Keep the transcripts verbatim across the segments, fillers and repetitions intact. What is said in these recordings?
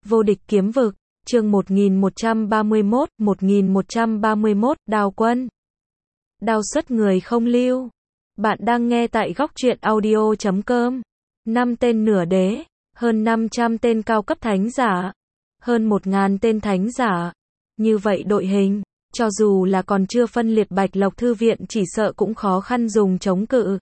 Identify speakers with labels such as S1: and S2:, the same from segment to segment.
S1: Vô địch kiếm vực, chương một nghìn một trăm ba mươi mốt, một nghìn một trăm ba mươi mốt, Đao Quân. Đao xuất người không lưu. Bạn đang nghe tại góc truyện audio chấm com. năm tên nửa đế, hơn năm trăm tên cao cấp thánh giả, hơn một nghìn tên thánh giả. Như vậy đội hình, cho dù là còn chưa phân liệt Bạch Lộc Thư viện chỉ sợ cũng khó khăn dùng chống cự.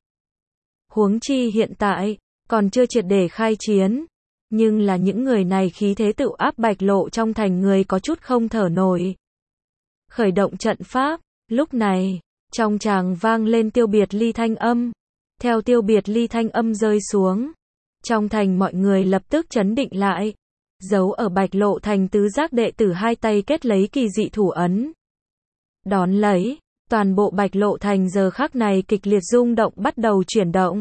S1: Huống chi hiện tại, còn chưa triệt để khai chiến. Nhưng là những người này khí thế tự áp Bạch Lộ trong thành người có chút không thở nổi. Khởi động trận pháp, lúc này, trong tràng vang lên Tiêu Biệt Ly thanh âm. Theo Tiêu Biệt Ly thanh âm rơi xuống, trong thành mọi người lập tức trấn định lại. Giấu ở Bạch Lộ thành tứ giác đệ tử hai tay kết lấy kỳ dị thủ ấn. Đón lấy, toàn bộ Bạch Lộ thành giờ khắc này kịch liệt rung động bắt đầu chuyển động.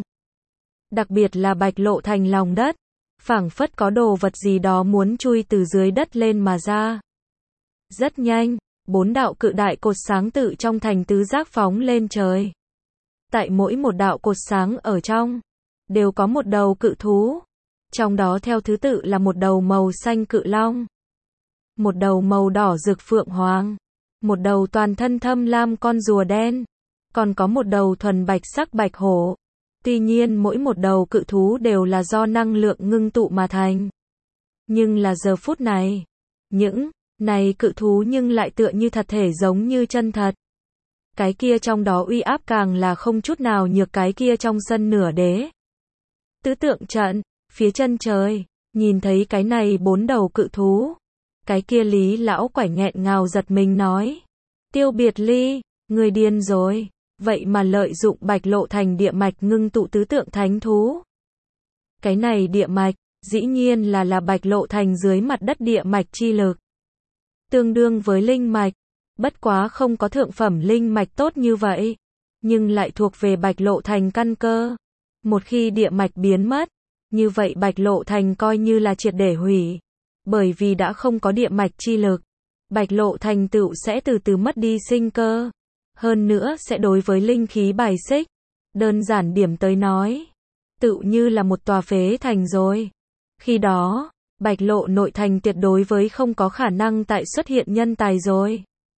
S1: Đặc biệt là Bạch Lộ thành lòng đất, phảng phất có đồ vật gì đó muốn chui từ dưới đất lên mà ra. Rất nhanh, bốn đạo cự đại cột sáng tự trong thành tứ giác phóng lên trời. Tại mỗi một đạo cột sáng ở trong, đều có một đầu cự thú. Trong đó theo thứ tự là một đầu màu xanh cự long, một đầu màu đỏ rực phượng hoàng, một đầu toàn thân thâm lam con rùa đen, còn có một đầu thuần bạch sắc bạch hổ. Tuy nhiên mỗi một đầu cự thú đều là do năng lượng ngưng tụ mà thành. Nhưng là giờ phút này, những này cự thú nhưng lại tựa như thật thể giống như chân thật. Cái kia trong đó uy áp càng là không chút nào nhược cái kia trong sân nửa đế. Tứ tượng trận, phía chân trời, nhìn thấy cái này bốn đầu cự thú. Cái kia Lý lão quải nghẹn ngào giật mình nói. Tiêu Biệt Ly, người điên rồi. Vậy mà lợi dụng Bạch Lộ thành địa mạch ngưng tụ tứ tượng thánh thú. Cái này địa mạch, dĩ nhiên là là Bạch Lộ thành dưới mặt đất địa mạch chi lực. Tương đương với linh mạch, bất quá không có thượng phẩm linh mạch tốt như vậy, nhưng lại thuộc về Bạch Lộ thành căn cơ. Một khi địa mạch biến mất, như vậy Bạch Lộ thành coi như là triệt để hủy. Bởi vì đã không có địa mạch chi lực, Bạch Lộ thành tựu sẽ từ từ mất đi sinh cơ. Hơn nữa sẽ đối với linh khí bài xích. Đơn giản điểm tới nói, tựu như là một tòa phế thành rồi. Khi đó, Bạch Lộ nội thành tuyệt đối với không có khả năng tại xuất hiện nhân tài rồi.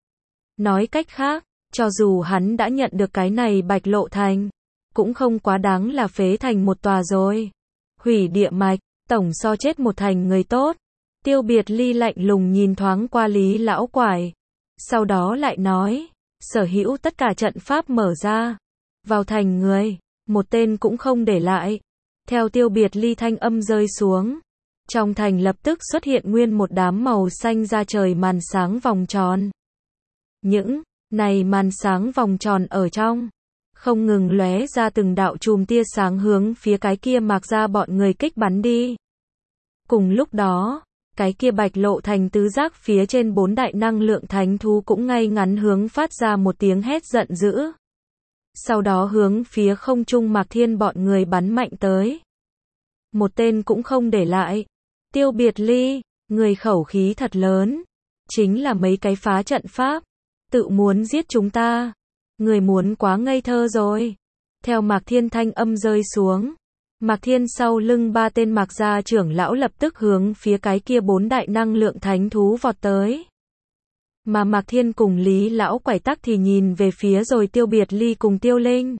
S1: Nói cách khác, cho dù hắn đã nhận được cái này Bạch Lộ thành, cũng không quá đáng là phế thành một tòa rồi. Hủy địa mạch, tổng so chết một thành người tốt. Tiêu Biệt Ly lạnh lùng nhìn thoáng qua Lý lão quải. Sau đó lại nói. Sở hữu tất cả trận pháp mở ra. Vào thành người, một tên cũng không để lại. Theo Tiêu Biệt Ly thanh âm rơi xuống. Trong thành lập tức xuất hiện nguyên một đám màu xanh ra trời màn sáng vòng tròn. Những này màn sáng vòng tròn ở trong, không ngừng lóe ra từng đạo chùm tia sáng hướng phía cái kia Mạc ra bọn người kích bắn đi. Cùng lúc đó, cái kia Bạch Lộ thành tứ giác phía trên bốn đại năng lượng thánh thú cũng ngay ngắn hướng phát ra một tiếng hét giận dữ. Sau đó hướng phía không trung Mạc Thiên bọn người bắn mạnh tới. Một tên cũng không để lại. Tiêu Biệt Ly, người khẩu khí thật lớn. Chính là mấy cái phá trận pháp. Tự muốn giết chúng ta. Người muốn quá ngây thơ rồi. Theo Mạc Thiên thanh âm rơi xuống. Mạc Thiên sau lưng ba tên Mạc gia trưởng lão lập tức hướng phía cái kia bốn đại năng lượng thánh thú vọt tới. Mà Mạc Thiên cùng Lý lão quải tắc thì nhìn về phía rồi Tiêu Biệt Ly cùng Tiêu Linh.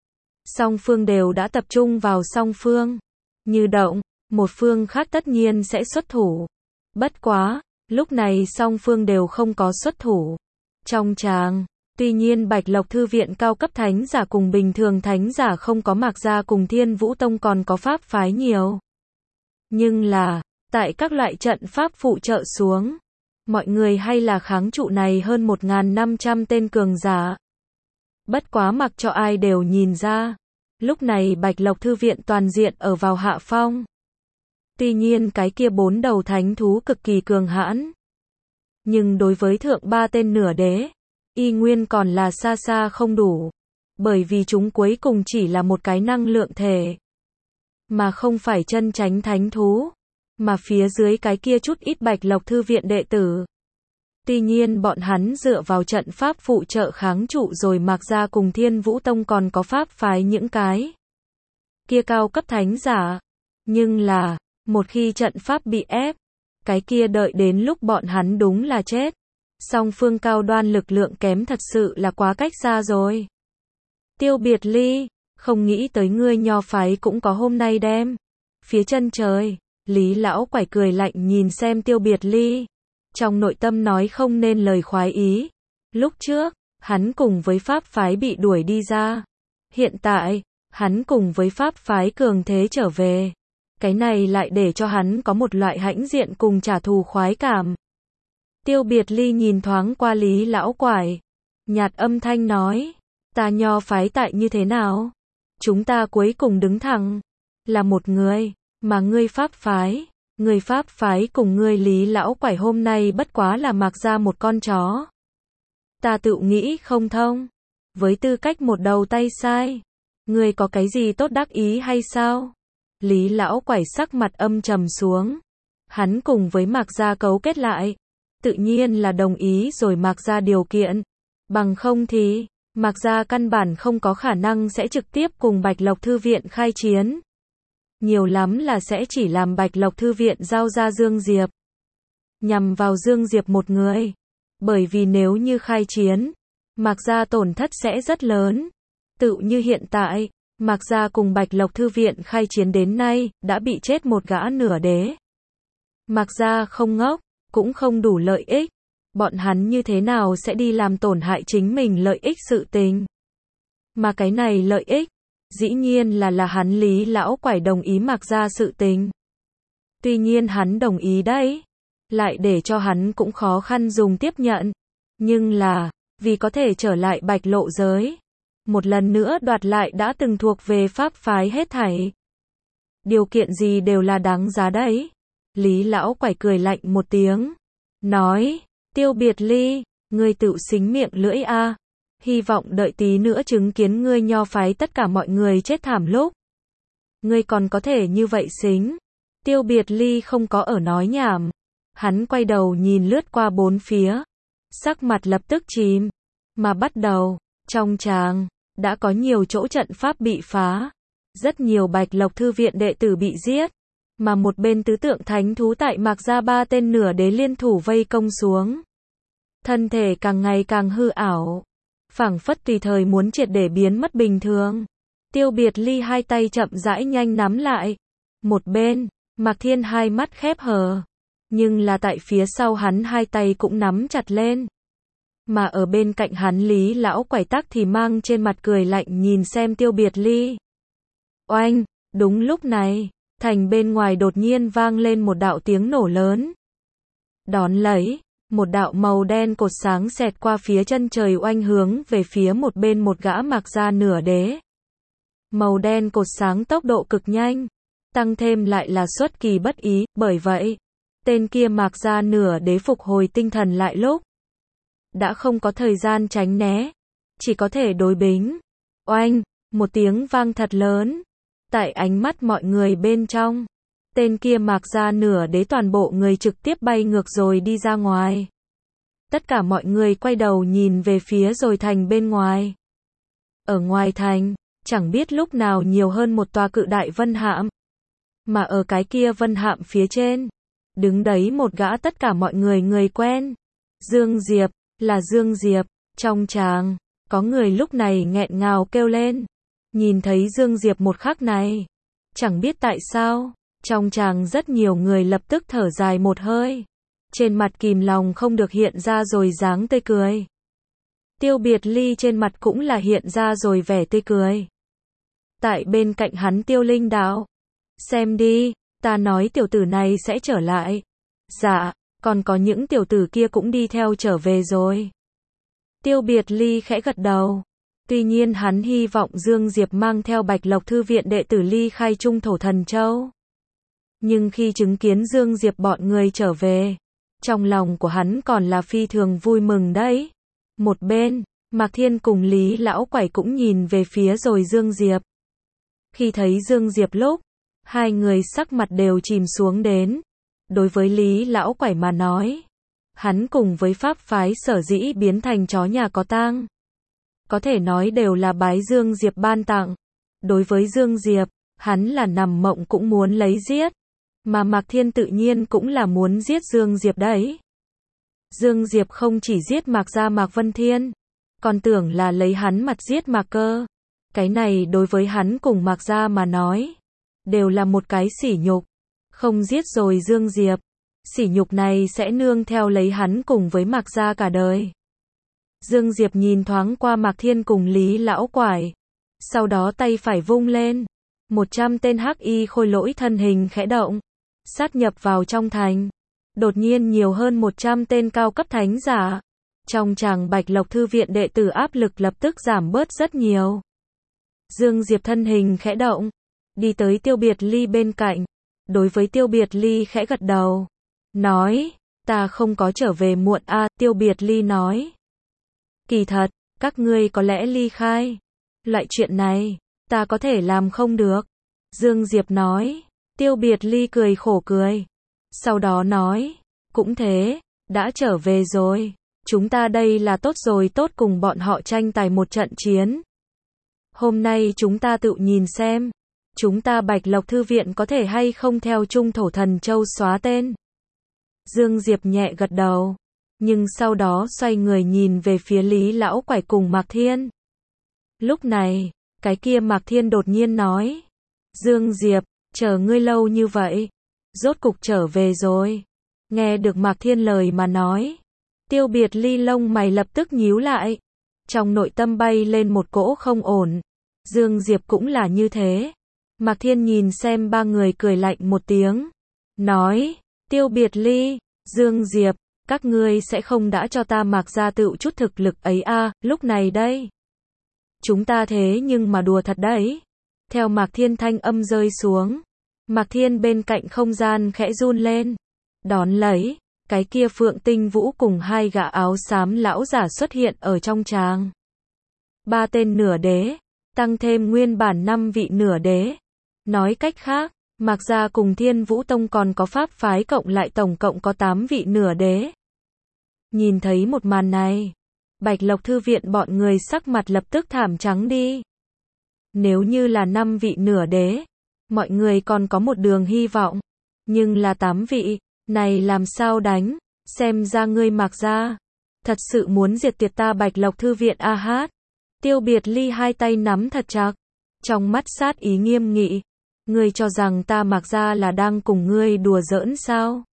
S1: Song phương đều đã tập trung vào song phương. Như động, một phương khác tất nhiên sẽ xuất thủ. Bất quá, lúc này song phương đều không có xuất thủ. Trong tràng. Tuy nhiên Bạch Lộc Thư viện cao cấp thánh giả cùng bình thường thánh giả không có Mạc gia cùng Thiên Vũ Tông còn có pháp phái nhiều. Nhưng là, tại các loại trận pháp phụ trợ xuống, mọi người hay là kháng trụ này hơn một nghìn năm trăm tên cường giả. Bất quá mặc cho ai đều nhìn ra, lúc này Bạch Lộc Thư viện toàn diện ở vào hạ phong. Tuy nhiên cái kia bốn đầu thánh thú cực kỳ cường hãn. Nhưng đối với thượng ba tên nửa đế, y nguyên còn là xa xa không đủ, bởi vì chúng cuối cùng chỉ là một cái năng lượng thể, mà không phải chân chánh thánh thú, mà phía dưới cái kia chút ít Bạch Lộc Thư viện đệ tử. Tuy nhiên bọn hắn dựa vào trận pháp phụ trợ kháng trụ rồi Mạc gia cùng Thiên Vũ Tông còn có pháp phái những cái kia cao cấp thánh giả, nhưng là, một khi trận pháp bị ép, Cái kia đợi đến lúc bọn hắn đúng là chết. Song phương cao đoan lực lượng kém thật sự là quá cách xa rồi. Tiêu Biệt Ly, không nghĩ tới ngươi Nho phái cũng có hôm nay đem. Phía chân trời, Lý lão quải cười lạnh nhìn xem Tiêu Biệt Ly. Trong nội tâm nói không nên lời khoái ý. Lúc trước, hắn cùng với Pháp phái bị đuổi đi ra. Hiện tại, hắn cùng với Pháp phái cường thế trở về. Cái này lại để cho hắn có một loại hãnh diện cùng trả thù khoái cảm. Tiêu Biệt Ly nhìn thoáng qua Lý lão quải. Nhạt âm thanh nói. Ta Nho phái tại như thế nào? Chúng ta cuối cùng đứng thẳng. Là một người. Mà ngươi Pháp phái. Ngươi Pháp phái cùng ngươi Lý lão quải hôm nay bất quá là mặc ra một con chó. Ta tự nghĩ không thông. Với tư cách một đầu tay sai. Ngươi có cái gì tốt đắc ý hay sao? Lý lão quải sắc mặt âm trầm xuống. Hắn cùng với Mạc Gia cấu kết lại. Tự nhiên là đồng ý rồi Mạc Gia điều kiện. Bằng không thì, Mạc Gia căn bản không có khả năng sẽ trực tiếp cùng Bạch Lộc Thư viện khai chiến. Nhiều lắm là sẽ chỉ làm Bạch Lộc Thư viện giao ra Dương Diệp. Nhằm vào Dương Diệp một người. Bởi vì nếu như khai chiến, Mạc Gia tổn thất sẽ rất lớn. Tự như hiện tại, Mạc Gia cùng Bạch Lộc Thư viện khai chiến đến nay, đã bị chết một gã nửa đế. Mạc Gia không ngốc, cũng không đủ lợi ích. Bọn hắn như thế nào sẽ đi làm tổn hại chính mình lợi ích sự tình. Mà cái này lợi ích, dĩ nhiên là là hắn Lý lão quải đồng ý Mạc Gia sự tình. Tuy nhiên hắn đồng ý đấy, lại để cho hắn cũng khó khăn dùng tiếp nhận. Nhưng là, vì có thể trở lại Bạch Lộ giới. Một lần nữa đoạt lại đã từng thuộc về Pháp phái hết thảy. Điều kiện gì đều là đáng giá đấy. Lý lão quải cười lạnh một tiếng. Nói, Tiêu Biệt Ly, ngươi tự xính miệng lưỡi a. Hy vọng đợi tí nữa chứng kiến ngươi Nho phái tất cả mọi người chết thảm lúc. Ngươi còn có thể như vậy xính. Tiêu Biệt Ly không có ở nói nhảm. Hắn quay đầu nhìn lướt qua bốn phía. Sắc mặt lập tức chìm. Mà bắt đầu, trong tràng, đã có nhiều chỗ trận pháp bị phá. Rất nhiều Bạch Lộc Thư viện đệ tử bị giết. Mà một bên tứ tượng thánh thú tại Mạc Gia ba tên nửa đế liên thủ vây công xuống. Thân thể càng ngày càng hư ảo. Phảng phất tùy thời muốn triệt để biến mất bình thường. Tiêu Biệt Ly hai tay chậm rãi nhanh nắm lại. Một bên, Mạc Thiên hai mắt khép hờ. Nhưng là tại phía sau hắn hai tay cũng nắm chặt lên. Mà ở bên cạnh hắn Lý lão quải tắc thì mang trên mặt cười lạnh nhìn xem Tiêu Biệt Ly. Oanh, đúng lúc này, thành bên ngoài đột nhiên vang lên một đạo tiếng nổ lớn. Đón lấy, một đạo màu đen cột sáng xẹt qua phía chân trời oanh hướng về phía một bên một gã Mạc Gia nửa đế. Màu đen cột sáng tốc độ cực nhanh, tăng thêm lại là xuất kỳ bất ý, bởi vậy, tên kia Mạc Gia nửa đế phục hồi tinh thần lại lúc. Đã không có thời gian tránh né, chỉ có thể đối bính. Oanh, một tiếng vang thật lớn. Tại ánh mắt mọi người bên trong, tên kia Mạc Gia nửa đế toàn bộ người trực tiếp bay ngược rồi đi ra ngoài. Tất cả mọi người quay đầu nhìn về phía rồi thành bên ngoài. Ở ngoài thành, chẳng biết lúc nào nhiều hơn một tòa cự đại vân hạm. Mà ở cái kia vân hạm phía trên, đứng đấy một gã tất cả mọi người người quen. Dương Diệp, là Dương Diệp. Trong tràng, có người lúc này nghẹn ngào kêu lên. Nhìn thấy Dương Diệp một khắc này, chẳng biết tại sao, trong tràng rất nhiều người lập tức thở dài một hơi. Trên mặt kìm lòng không được hiện ra rồi dáng tươi cười. Tiêu Biệt Ly trên mặt cũng là hiện ra rồi vẻ tươi cười. Tại bên cạnh hắn Tiêu Linh Đạo. Xem đi, ta nói tiểu tử này sẽ trở lại. Dạ, còn có những tiểu tử kia cũng đi theo trở về rồi. Tiêu Biệt Ly khẽ gật đầu. Tuy nhiên hắn hy vọng Dương Diệp mang theo Bạch Lộc Thư viện đệ tử ly khai Trung Thổ Thần Châu. Nhưng khi chứng kiến Dương Diệp bọn người trở về, trong lòng của hắn còn là phi thường vui mừng đấy. Một bên, Mạc Thiên cùng Lý lão quải cũng nhìn về phía rồi Dương Diệp. Khi thấy Dương Diệp lúc, hai người sắc mặt đều chìm xuống đến. Đối với Lý lão quải mà nói, hắn cùng với Pháp phái sở dĩ biến thành chó nhà có tang, có thể nói đều là bái Dương Diệp ban tặng. Đối với Dương Diệp, hắn là nằm mộng cũng muốn lấy giết. Mà Mạc Thiên tự nhiên cũng là muốn giết Dương Diệp đấy. Dương Diệp không chỉ giết Mạc gia Mạc Vân Thiên, còn tưởng là lấy hắn mặt giết Mạc Cơ. Cái này đối với hắn cùng Mạc gia mà nói, đều là một cái sỉ nhục. Không giết rồi Dương Diệp, sỉ nhục này sẽ nương theo lấy hắn cùng với Mạc gia cả đời. Dương Diệp nhìn thoáng qua Mạc Thiên cùng Lý Lão Quải, sau đó tay phải vung lên, một trăm tên hắc y khôi lỗi thân hình khẽ động, sát nhập vào trong thành. Đột nhiên nhiều hơn một trăm tên cao cấp thánh giả. Trong tràng Bạch Lộc Thư viện đệ tử áp lực lập tức giảm bớt rất nhiều. Dương Diệp thân hình khẽ động, đi tới Tiêu Biệt Ly bên cạnh. Đối với Tiêu Biệt Ly khẽ gật đầu, nói, ta không có trở về muộn a. À, Tiêu Biệt Ly nói, kỳ thật, các ngươi có lẽ ly khai. Loại chuyện này, ta có thể làm không được. Dương Diệp nói. Tiêu Biệt Ly cười khổ cười. Sau đó nói, cũng thế, đã trở về rồi. Chúng ta đây là tốt rồi tốt cùng bọn họ tranh tài một trận chiến. Hôm nay chúng ta tự nhìn xem, chúng ta Bạch Lộc Thư viện có thể hay không theo Trung Thổ Thần Châu xóa tên. Dương Diệp nhẹ gật đầu, nhưng sau đó xoay người nhìn về phía Lý Lão Quải cùng Mạc Thiên. Lúc này, cái kia Mạc Thiên đột nhiên nói, Dương Diệp, chờ ngươi lâu như vậy, rốt cục trở về rồi. Nghe được Mạc Thiên lời mà nói, Tiêu Biệt Ly lông mày lập tức nhíu lại, trong nội tâm bay lên một cỗ không ổn. Dương Diệp cũng là như thế. Mạc Thiên nhìn xem ba người cười lạnh một tiếng, nói, Tiêu Biệt Ly, Dương Diệp, các ngươi sẽ không đã cho ta Mạc gia tựu chút thực lực ấy a. À, lúc này đây, chúng ta thế nhưng mà đùa thật đấy. Theo Mạc Thiên thanh âm rơi xuống, Mạc Thiên bên cạnh không gian khẽ run lên. Đón lấy, cái kia Phượng Tinh Vũ cùng hai gã áo xám lão giả xuất hiện ở trong tràng. Ba tên nửa đế, tăng thêm nguyên bản năm vị nửa đế. Nói cách khác, Mạc gia cùng Thiên Vũ Tông còn có pháp phái cộng lại tổng cộng có tám vị nửa đế. Nhìn thấy một màn này, Bạch Lộc Thư viện bọn người sắc mặt lập tức thảm trắng đi. Nếu như là năm vị nửa đế, mọi người còn có một đường hy vọng. Nhưng là tám vị, này làm sao đánh? Xem ra ngươi Mạc gia thật sự muốn diệt tiệt ta Bạch Lộc Thư viện a hát. Tiêu Biệt Ly hai tay nắm thật chặt, trong mắt sát ý nghiêm nghị. Ngươi cho rằng ta Mạc gia là đang cùng ngươi đùa giỡn sao?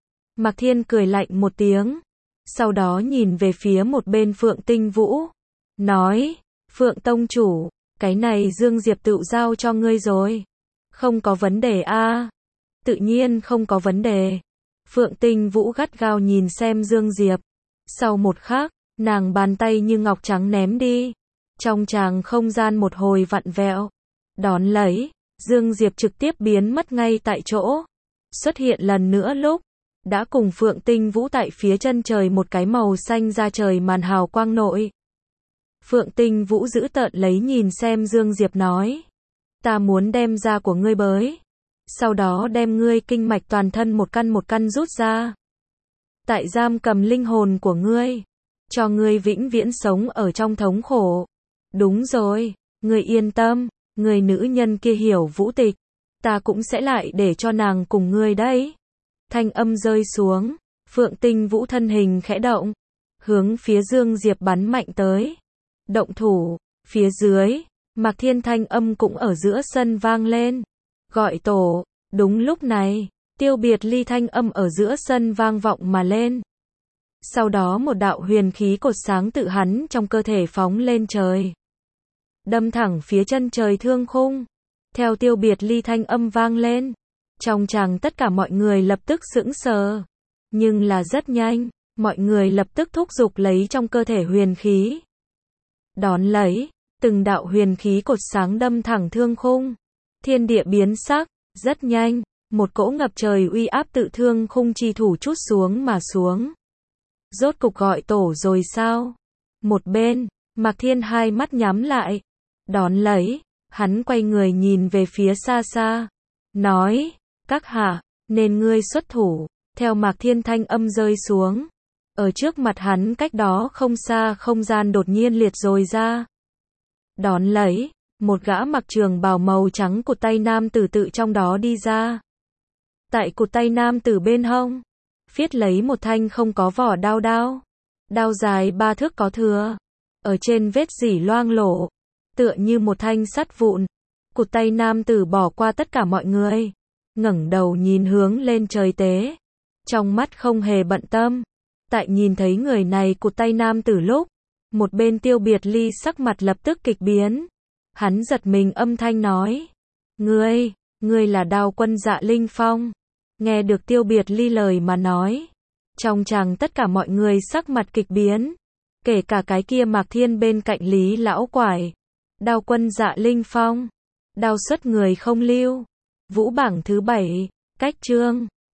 S1: Mạc Thiên cười lạnh một tiếng, sau đó nhìn về phía một bên Phượng Tinh Vũ, nói, Phượng Tông chủ, cái này Dương Diệp tự giao cho ngươi rồi. Không có vấn đề a. À. Tự nhiên không có vấn đề. Phượng Tinh Vũ gắt gao nhìn xem Dương Diệp. Sau một khắc, nàng bàn tay như ngọc trắng ném đi. Trong tràng không gian một hồi vặn vẹo. Đón lấy, Dương Diệp trực tiếp biến mất ngay tại chỗ. Xuất hiện lần nữa lúc, đã cùng Phượng Tinh Vũ tại phía chân trời một cái màu xanh ra trời màn hào quang nội. Phượng Tinh Vũ giữ tợn lấy nhìn xem Dương Diệp nói, ta muốn đem da của ngươi bới, sau đó đem ngươi kinh mạch toàn thân một căn một căn rút ra. Tại giam cầm linh hồn của ngươi, cho ngươi vĩnh viễn sống ở trong thống khổ. Đúng rồi, ngươi yên tâm, người nữ nhân kia hiểu vũ tịch, ta cũng sẽ lại để cho nàng cùng ngươi đấy. Thanh âm rơi xuống, Phượng Tinh Vũ thân hình khẽ động, hướng phía Dương Diệp bắn mạnh tới. Động thủ, phía dưới, Mạc Thiên thanh âm cũng ở giữa sân vang lên. Gọi tổ, đúng lúc này, Tiêu Biệt Ly thanh âm ở giữa sân vang vọng mà lên. Sau đó một đạo huyền khí cột sáng tự hắn trong cơ thể phóng lên trời. Đâm thẳng phía chân trời thương khung. Theo Tiêu Biệt Ly thanh âm vang lên, trong tràng tất cả mọi người lập tức sững sờ. Nhưng là rất nhanh, mọi người lập tức thúc giục lấy trong cơ thể huyền khí. Đón lấy, từng đạo huyền khí cột sáng đâm thẳng thương khung. Thiên địa biến sắc, rất nhanh, một cỗ ngập trời uy áp tự thương khung chi thủ chút xuống mà xuống. Rốt cục gọi tổ rồi sao? Một bên, Mạc Thiên hai mắt nhắm lại. Đón lấy, hắn quay người nhìn về phía xa xa. Nói, các hạ, nên ngươi xuất thủ. Theo Mạc Thiên thanh âm rơi xuống. Ở trước mặt hắn cách đó không xa không gian đột nhiên liệt rồi ra. Đón lấy, một gã mặc trường bào màu trắng cụt tay nam tử tự trong đó đi ra. Tại cụt tay nam tử bên hông, phiết lấy một thanh không có vỏ đao đao. Đao dài ba thước có thừa. Ở trên vết rỉ loang lổ, tựa như một thanh sắt vụn. Cụt tay nam tử bỏ qua tất cả mọi người, ngẩng đầu nhìn hướng lên trời tế. Trong mắt không hề bận tâm. Tại nhìn thấy người này cụt tay nam tử lúc, một bên Tiêu Biệt Ly sắc mặt lập tức kịch biến. Hắn giật mình âm thanh nói. Ngươi, ngươi là Đao Quân Dạ Linh Phong. Nghe được Tiêu Biệt Ly lời mà nói. Trong chàng tất cả mọi người sắc mặt kịch biến. Kể cả cái kia Mạc Thiên bên cạnh Lý Lão Quải. Đao Quân Dạ Linh Phong. Đao xuất người không lưu. Vũ bảng thứ bảy. Cách chương.